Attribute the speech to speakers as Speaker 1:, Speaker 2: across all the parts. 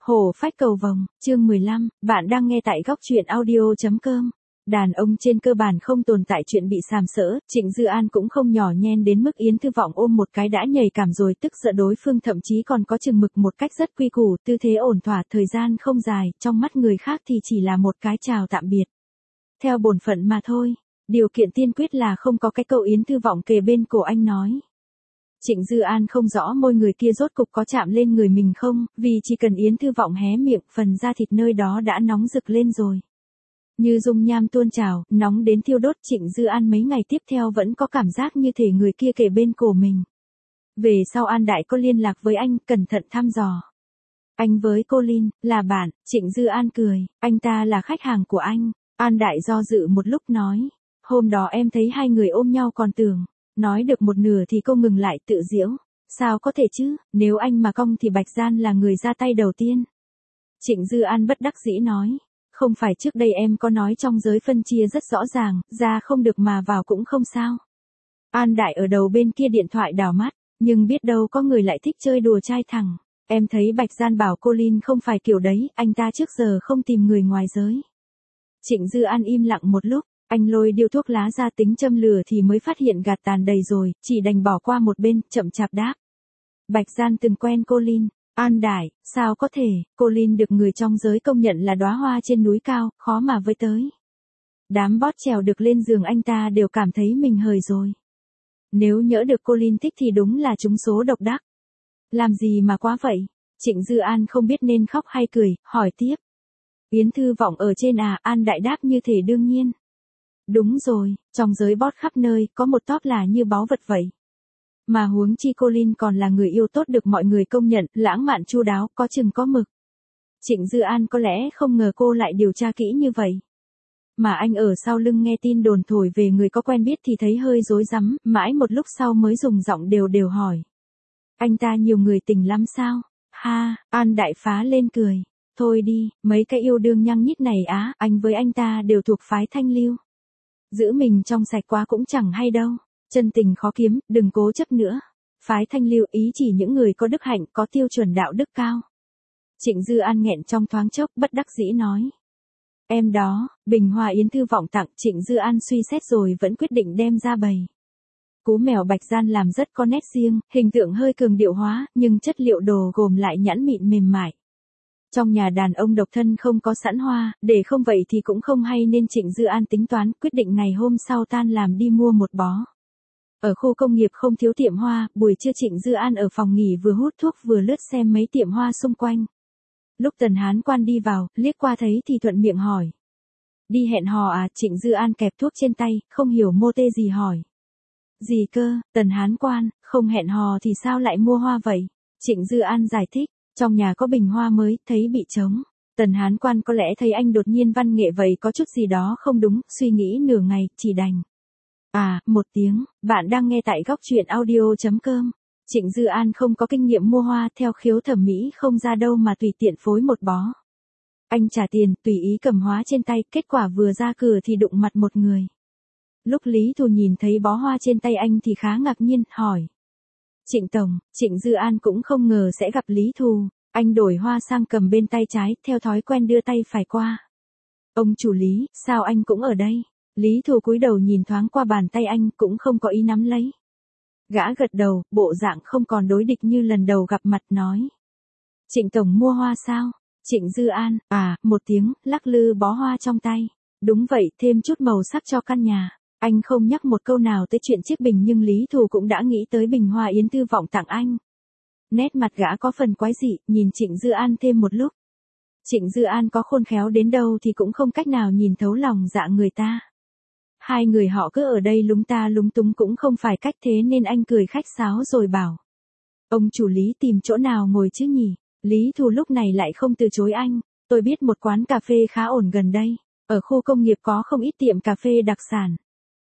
Speaker 1: Hổ phách cầu vồng, chương 15, bạn đang nghe tại góc truyện audio.com. Đàn ông trên cơ bản không tồn tại chuyện bị sàm sỡ, Trịnh Dư An cũng không nhỏ nhen đến mức Yến Thư Vọng ôm một cái đã nhầy cảm rồi tức giận đối phương, thậm chí còn có chừng mực một cách rất quy củ, tư thế ổn thỏa, thời gian không dài, trong mắt người khác thì chỉ là một cái chào tạm biệt. Theo bổn phận mà thôi, điều kiện tiên quyết là không có cái câu Yến Thư Vọng kề bên cổ anh nói. Trịnh Dư An không rõ môi người kia rốt cục có chạm lên người mình không, vì chỉ cần Yến Thư Vọng hé miệng, phần da thịt nơi đó đã nóng rực lên rồi. Như dung nham tuôn trào, nóng đến thiêu đốt. Trịnh Dư An mấy ngày tiếp theo vẫn có cảm giác như thể người kia kề bên cổ mình. Về sau An Đại có liên lạc với anh, cẩn thận thăm dò. Anh với cô Linh, là bạn. Trịnh Dư An cười, anh ta là khách hàng của anh. An Đại do dự một lúc nói, hôm đó em thấy hai người ôm nhau còn tưởng. Nói được một nửa thì cô ngừng lại tự giễu. Sao có thể chứ, nếu anh mà cong thì Bạch Gian là người ra tay đầu tiên. Trịnh Dư An bất đắc dĩ nói. Không phải trước đây em có nói trong giới phân chia rất rõ ràng, ra không được mà vào cũng không sao. An Đại ở đầu bên kia điện thoại đảo mắt, nhưng biết đâu có người lại thích chơi đùa trai thẳng. Em thấy Bạch Gian bảo cô Linh không phải kiểu đấy, anh ta trước giờ không tìm người ngoài giới. Trịnh Dư An im lặng một lúc. Anh lôi điếu thuốc lá ra tính châm lửa thì mới phát hiện gạt tàn đầy rồi, chỉ đành bỏ qua một bên, chậm chạp đáp. Bạch Gian từng quen cô Linh. An Đại, sao có thể, cô Linh được người trong giới công nhận là đóa hoa trên núi cao, khó mà với tới. Đám bót trèo được lên giường anh ta đều cảm thấy mình hời rồi. Nếu nhỡ được cô Linh thích thì đúng là trúng số độc đắc. Làm gì mà quá vậy? Trịnh Dư An không biết nên khóc hay cười, hỏi tiếp. Yến Thư Vọng ở trên à? An Đại đáp như thể đương nhiên. Đúng rồi, trong giới bót khắp nơi, có một top là như báu vật vậy. Mà huống chi cô Linh còn là người yêu tốt được mọi người công nhận, lãng mạn chu đáo, có chừng có mực. Trịnh Dư An có lẽ không ngờ cô lại điều tra kỹ như vậy. Mà anh ở sau lưng nghe tin đồn thổi về người có quen biết thì thấy hơi rối rắm, mãi một lúc sau mới dùng giọng đều đều hỏi. Anh ta nhiều người tình lắm sao? Ha, An Đại phá lên cười. Thôi đi, mấy cái yêu đương nhăng nhít này á, anh với anh ta đều thuộc phái Thanh Lưu. Giữ mình trong sạch quá cũng chẳng hay đâu. Chân tình khó kiếm, đừng cố chấp nữa. Phái Thanh Lưu ý chỉ những người có đức hạnh, có tiêu chuẩn đạo đức cao. Trịnh Dư An nghẹn trong thoáng chốc, bất đắc dĩ nói. Em đó, bình hoa Yến Thư Vọng tặng. Trịnh Dư An suy xét rồi vẫn quyết định đem ra bày. Cú mèo Bạch Gian làm rất có nét riêng, hình tượng hơi cường điệu hóa, nhưng chất liệu đồ gồm lại nhẵn mịn mềm mại. Trong nhà đàn ông độc thân không có sẵn hoa, để không vậy thì cũng không hay nên Trịnh Dư An tính toán, quyết định ngày hôm sau tan làm đi mua một bó. Ở khu công nghiệp không thiếu tiệm hoa, buổi trưa Trịnh Dư An ở phòng nghỉ vừa hút thuốc vừa lướt xem mấy tiệm hoa xung quanh. Lúc Tần Hán Quan đi vào, liếc qua thấy thì thuận miệng hỏi. Đi hẹn hò à? Trịnh Dư An kẹp thuốc trên tay, không hiểu mô tê gì hỏi. Gì cơ? Tần Hán Quan, không hẹn hò thì sao lại mua hoa vậy? Trịnh Dư An giải thích. Trong nhà có bình hoa mới, thấy bị trống. Tần Hán Quan có lẽ thấy anh đột nhiên văn nghệ vậy có chút gì đó không đúng, suy nghĩ nửa ngày, chỉ đành. À, một tiếng, bạn đang nghe tại góc truyện audio.com. Trịnh Dư An không có kinh nghiệm mua hoa, theo khiếu thẩm mỹ không ra đâu mà tùy tiện phối một bó. Anh trả tiền, tùy ý cầm hóa trên tay, kết quả vừa ra cửa thì đụng mặt một người. Lúc Lý Thù nhìn thấy bó hoa trên tay anh thì khá ngạc nhiên, hỏi. Trịnh Tổng, Trịnh Dư An cũng không ngờ sẽ gặp Lý Thù, anh đổi hoa sang cầm bên tay trái, theo thói quen đưa tay phải qua. Ông chủ Lý, sao anh cũng ở đây? Lý Thù cúi đầu nhìn thoáng qua bàn tay anh, cũng không có ý nắm lấy. Gã gật đầu, bộ dạng không còn đối địch như lần đầu gặp mặt nói. Trịnh Tổng mua hoa sao? Trịnh Dư An, à, một tiếng, lắc lư bó hoa trong tay. Đúng vậy, thêm chút màu sắc cho căn nhà. Anh không nhắc một câu nào tới chuyện chiếc bình nhưng Lý Thù cũng đã nghĩ tới bình hoa Yến Thư Vọng tặng anh. Nét mặt gã có phần quái dị, nhìn Trịnh Dư An thêm một lúc. Trịnh Dư An có khôn khéo đến đâu thì cũng không cách nào nhìn thấu lòng dạ người ta. Hai người họ cứ ở đây lúng ta lúng túng cũng không phải cách thế nên anh cười khách sáo rồi bảo. Ông chủ Lý tìm chỗ nào ngồi chứ nhỉ? Lý Thù lúc này lại không từ chối anh. Tôi biết một quán cà phê khá ổn gần đây. Ở khu công nghiệp có không ít tiệm cà phê đặc sản.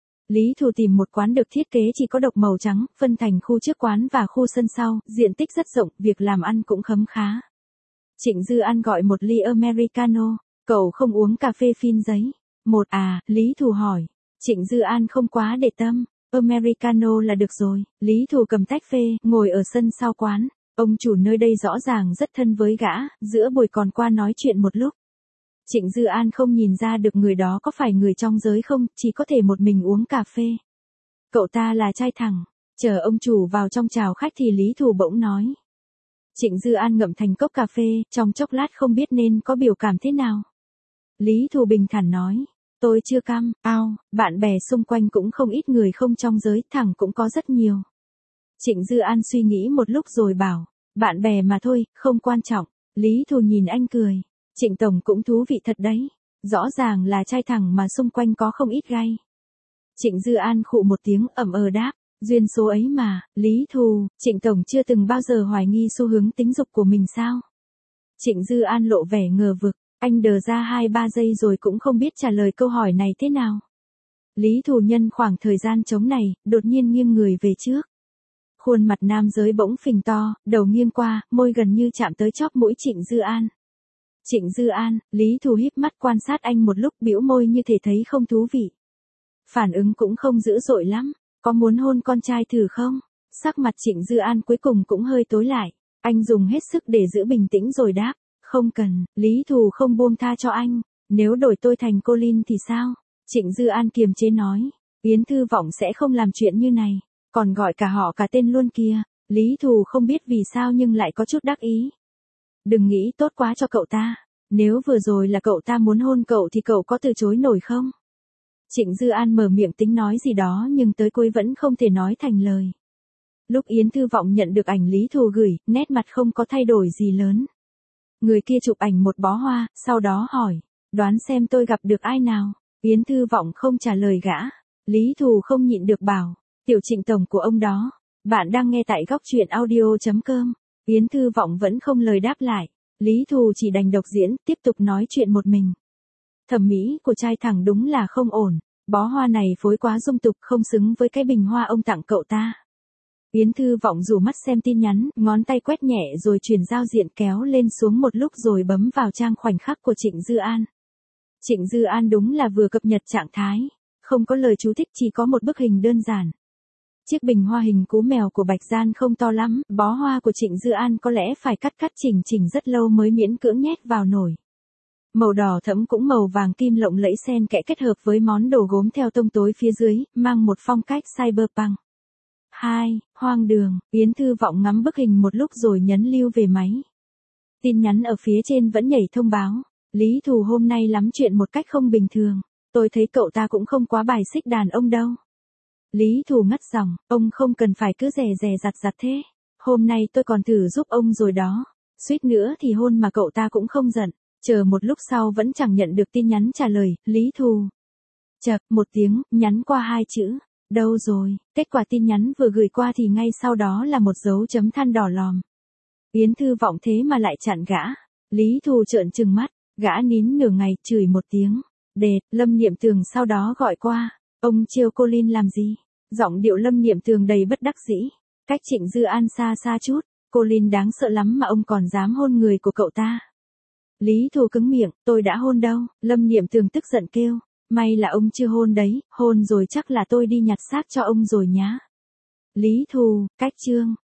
Speaker 1: Lý Thù tìm một quán được thiết kế chỉ có độc màu trắng, phân thành khu trước quán và khu sân sau, diện tích rất rộng, việc làm ăn cũng khấm khá. Trịnh Dư An gọi một ly Americano, cậu không uống cà phê phin giấy. Một à, Lý Thù hỏi. Trịnh Dư An không quá để tâm, Americano là được rồi. Lý Thù cầm tách phê, ngồi ở sân sau quán. Ông chủ nơi đây rõ ràng rất thân với gã, giữa buổi còn qua nói chuyện một lúc. Trịnh Dư An không nhìn ra được người đó có phải người trong giới không, chỉ có thể một mình uống cà phê. Cậu ta là trai thẳng. Chờ ông chủ vào trong chào khách thì Lý Thù bỗng nói. Trịnh Dư An ngậm thành cốc cà phê, trong chốc lát không biết nên có biểu cảm thế nào. Lý Thù bình thản nói. Tôi chưa căm, bạn bè xung quanh cũng không ít người không trong giới, thẳng cũng có rất nhiều. Trịnh Dư An suy nghĩ một lúc rồi bảo. Bạn bè mà thôi, không quan trọng. Lý Thù nhìn anh cười. Trịnh Tổng cũng thú vị thật đấy. Rõ ràng là trai thẳng mà xung quanh có không ít gay. Trịnh Dư An khụ một tiếng đáp. Duyên số ấy mà, Lý Thù, Trịnh Tổng chưa từng bao giờ hoài nghi xu hướng tính dục của mình sao? Trịnh Dư An lộ vẻ ngờ vực, anh đờ ra 2-3 giây rồi cũng không biết trả lời câu hỏi này thế nào. Lý Thù nhân khoảng thời gian trống này, đột nhiên nghiêng người về trước. Khuôn mặt nam giới bỗng phình to, đầu nghiêng qua, môi gần như chạm tới chóp mũi Trịnh Dư An. Trịnh Dư An, Lý Thù híp mắt quan sát anh một lúc bĩu môi như thể thấy không thú vị. Phản ứng cũng không dữ dội lắm. Có muốn hôn con trai thử không? Sắc mặt Trịnh Dư An cuối cùng cũng hơi tối lại. Anh dùng hết sức để giữ bình tĩnh rồi đáp. Không cần, Lý Thù không buông tha cho anh. Nếu đổi tôi thành cô Linh thì sao? Trịnh Dư An kiềm chế nói. Yến Thư Vọng sẽ không làm chuyện như này. Còn gọi cả họ cả tên luôn kìa. Lý Thù không biết vì sao nhưng lại có chút đắc ý. Đừng nghĩ tốt quá cho cậu ta. Nếu vừa rồi là cậu ta muốn hôn cậu thì cậu có từ chối nổi không? Trịnh Dư An mở miệng tính nói gì đó nhưng tới cuối vẫn không thể nói thành lời. Lúc Yến Thư Vọng nhận được ảnh Lý Thù gửi, nét mặt không có thay đổi gì lớn. Người kia chụp ảnh một bó hoa, sau đó hỏi, đoán xem tôi gặp được ai nào. Yến Thư Vọng không trả lời gã. Lý Thù không nhịn được bảo, tiểu Trịnh Tổng của ông đó. Bạn đang nghe tại góc truyện audio.com. Yến Thư Vọng vẫn không lời đáp lại. Lý Thù chỉ đành độc diễn, tiếp tục nói chuyện một mình. Thẩm mỹ của trai thẳng đúng là không ổn, bó hoa này phối quá dung tục không xứng với cái bình hoa ông tặng cậu ta. Yến Thư Vọng rủ mắt xem tin nhắn, ngón tay quét nhẹ rồi chuyển giao diện kéo lên xuống một lúc rồi bấm vào trang khoảnh khắc của Trịnh Dư An. Trịnh Dư An đúng là vừa cập nhật trạng thái, không có lời chú thích chỉ có một bức hình đơn giản. Chiếc bình hoa hình cú mèo của Bạch Gian không to lắm, bó hoa của Trịnh Dư An có lẽ phải cắt chỉnh rất lâu mới miễn cưỡng nhét vào nổi. Màu đỏ thẫm cũng màu vàng kim lộng lẫy xen kẽ kết hợp với món đồ gốm theo tông tối phía dưới, mang một phong cách cyberpunk. 2. Hoang đường, Yến Thư Vọng ngắm bức hình một lúc rồi nhấn lưu về máy. Tin nhắn ở phía trên vẫn nhảy thông báo. Lý Thù hôm nay lắm chuyện một cách không bình thường. Tôi thấy cậu ta cũng không quá bài xích đàn ông đâu. Lý Thù ngắt giọng, ông không cần phải cứ dè dặt thế. Hôm nay tôi còn thử giúp ông rồi đó. Suýt nữa thì hôn mà cậu ta cũng không giận. Chờ một lúc sau vẫn chẳng nhận được tin nhắn trả lời, Lý Thù. Chập, một tiếng, nhắn qua 2 chữ. Đâu rồi? Kết quả tin nhắn vừa gửi qua thì ngay sau đó là một dấu chấm than đỏ lòm. Yến Thư Vọng thế mà lại chặn gã. Lý Thù trợn trừng mắt, gã nín nửa ngày, chửi một tiếng. Đệt, Lâm Niệm Tường sau đó gọi qua. Ông trêu cô Linh làm gì? Giọng điệu Lâm Niệm Tường đầy bất đắc dĩ. Cách Trịnh Dư An xa chút, cô Linh đáng sợ lắm mà ông còn dám hôn người của cậu ta. Lý Thù cứng miệng, tôi đã hôn đâu, Lâm Niệm Tường tức giận kêu. May là ông chưa hôn đấy, hôn rồi chắc là tôi đi nhặt xác cho ông rồi nhá. Lý Thù, cách chương.